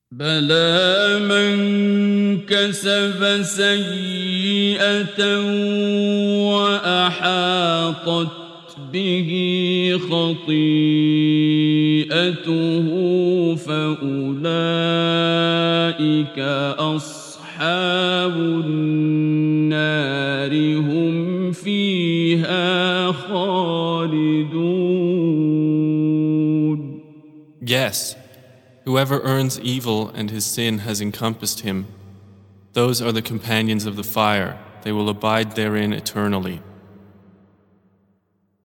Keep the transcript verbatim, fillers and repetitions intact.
بلى من كسب سيئة وأحاطت به خطيئته فأولئك أصحاب النار هم فيها خالدون. Yes, whoever earns evil and his sin has encompassed him, those are the companions of the fire, they will abide therein eternally.